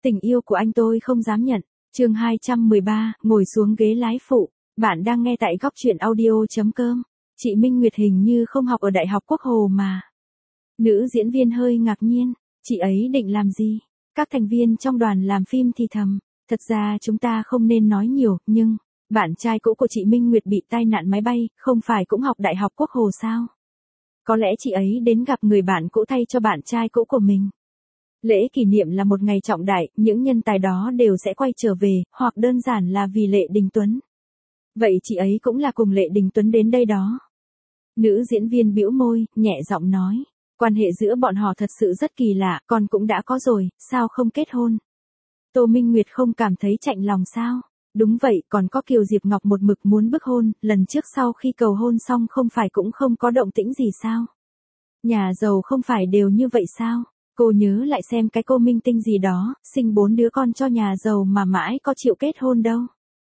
Tình yêu của anh tôi không dám nhận. Chương 213, ngồi xuống ghế lái phụ. Bạn đang nghe tại góc truyện audio.com. Chị Minh Nguyệt hình như không học ở Đại học Quốc Hồ mà. Nữ diễn viên hơi ngạc nhiên. Chị ấy định làm gì? Các thành viên trong đoàn làm phim thì thầm. Thật ra chúng ta không nên nói nhiều, nhưng bạn trai cũ của chị Minh Nguyệt bị tai nạn máy bay, không phải cũng học Đại học Quốc Hồ sao? Có lẽ chị ấy đến gặp người bạn cũ thay cho bạn trai cũ của mình. Lễ kỷ niệm là một ngày trọng đại, những nhân tài đó đều sẽ quay trở về, hoặc đơn giản là vì Lệ Đình Tuấn. Vậy chị ấy cũng là cùng Lệ Đình Tuấn đến đây đó. Nữ diễn viên bĩu môi, nhẹ giọng nói. Quan hệ giữa bọn họ thật sự rất kỳ lạ, con cũng đã có rồi, sao không kết hôn? Tô Minh Nguyệt không cảm thấy chạnh lòng sao? Đúng vậy, còn có Kiều Diệp Ngọc một mực muốn bức hôn, lần trước sau khi cầu hôn xong không phải cũng không có động tĩnh gì sao? Nhà giàu không phải đều như vậy sao? Cô nhớ lại xem cái cô minh tinh gì đó, sinh 4 đứa con cho nhà giàu mà mãi có chịu kết hôn đâu.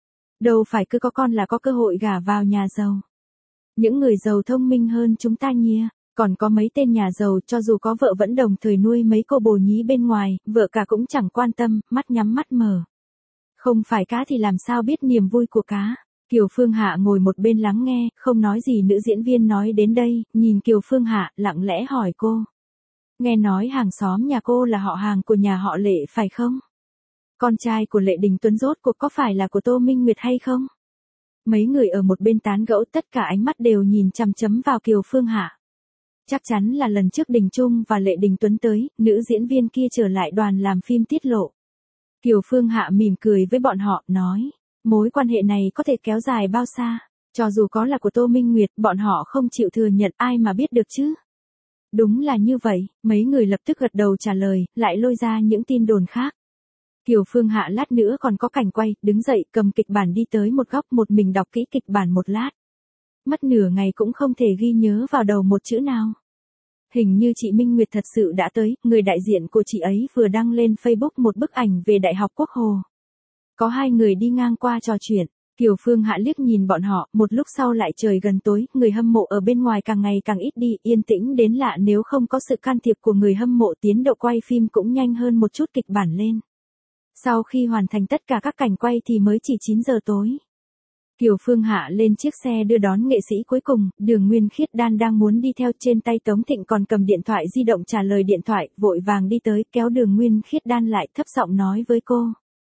Đâu phải cứ có con là có cơ hội gả vào nhà giàu. Những người giàu thông minh hơn chúng ta nhia, còn có mấy tên nhà giàu cho dù có vợ vẫn đồng thời nuôi mấy cô bồ nhí bên ngoài, vợ cả cũng chẳng quan tâm, mắt nhắm mắt mở. Không phải cá thì làm sao biết niềm vui của cá. Kiều Phương Hạ ngồi một bên lắng nghe, không nói gì. Nữ diễn viên nói đến đây, nhìn Kiều Phương Hạ, lặng lẽ hỏi cô. Nghe nói hàng xóm nhà cô là họ hàng của nhà họ Lệ phải không? Con trai của Lệ Đình Tuấn rốt cuộc có phải là của Tô Minh Nguyệt hay không? Mấy người ở một bên tán gẫu, tất cả ánh mắt đều nhìn chằm chằm vào Kiều Phương Hạ. Chắc chắn là lần trước Đình Trung và Lệ Đình Tuấn tới, nữ diễn viên kia trở lại đoàn làm phim tiết lộ. Kiều Phương Hạ mỉm cười với bọn họ, nói, mối quan hệ này có thể kéo dài bao xa? Cho dù có là của Tô Minh Nguyệt, bọn họ không chịu thừa nhận, ai mà biết được chứ? Đúng là như vậy, mấy người lập tức gật đầu trả lời, lại lôi ra những tin đồn khác. Kiều Phương Hạ lát nữa còn có cảnh quay, đứng dậy cầm kịch bản đi tới một góc một mình đọc kỹ kịch bản một lát. Mất nửa ngày cũng không thể ghi nhớ vào đầu một chữ nào. Hình như chị Minh Nguyệt thật sự đã tới, người đại diện của chị ấy vừa đăng lên Facebook một bức ảnh về Đại học Quốc Hồ. Có hai người đi ngang qua trò chuyện, Kiều Phương Hạ liếc nhìn bọn họ, một lúc sau lại trời gần tối, người hâm mộ ở bên ngoài càng ngày càng ít đi, yên tĩnh đến lạ, nếu không có sự can thiệp của người hâm mộ tiến độ quay phim cũng nhanh hơn một chút kịch bản lên. Sau khi hoàn thành tất cả các cảnh quay thì mới chỉ 9 giờ tối. Kiều Phương Hạ lên chiếc xe đưa đón nghệ sĩ cuối cùng, Đường Nguyên Khiết Đan đang muốn đi theo, trên tay Tống Thịnh còn cầm điện thoại di động trả lời điện thoại, vội vàng đi tới, kéo Đường Nguyên Khiết Đan lại, thấp giọng nói với cô.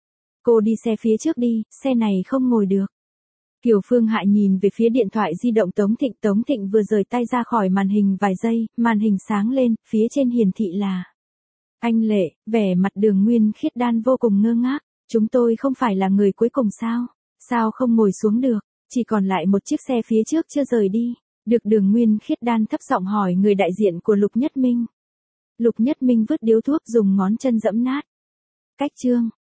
Cô đi xe phía trước đi, xe này không ngồi được. Kiều Phương Hạ nhìn về phía điện thoại di động Tống Thịnh vừa rời tay ra khỏi màn hình vài giây, màn hình sáng lên, phía trên hiển thị là anh Lệ. Vẻ mặt Đường Nguyên Khiết Đan vô cùng ngơ ngác, chúng tôi không phải là người cuối cùng sao? Sao không ngồi xuống được, chỉ còn lại một chiếc xe phía trước chưa rời đi. Được Đường Nguyên Khiết Đan thấp giọng hỏi người đại diện của Lục Nhất Minh. Lục Nhất Minh vứt điếu thuốc, dùng ngón chân giẫm nát. Cách chương.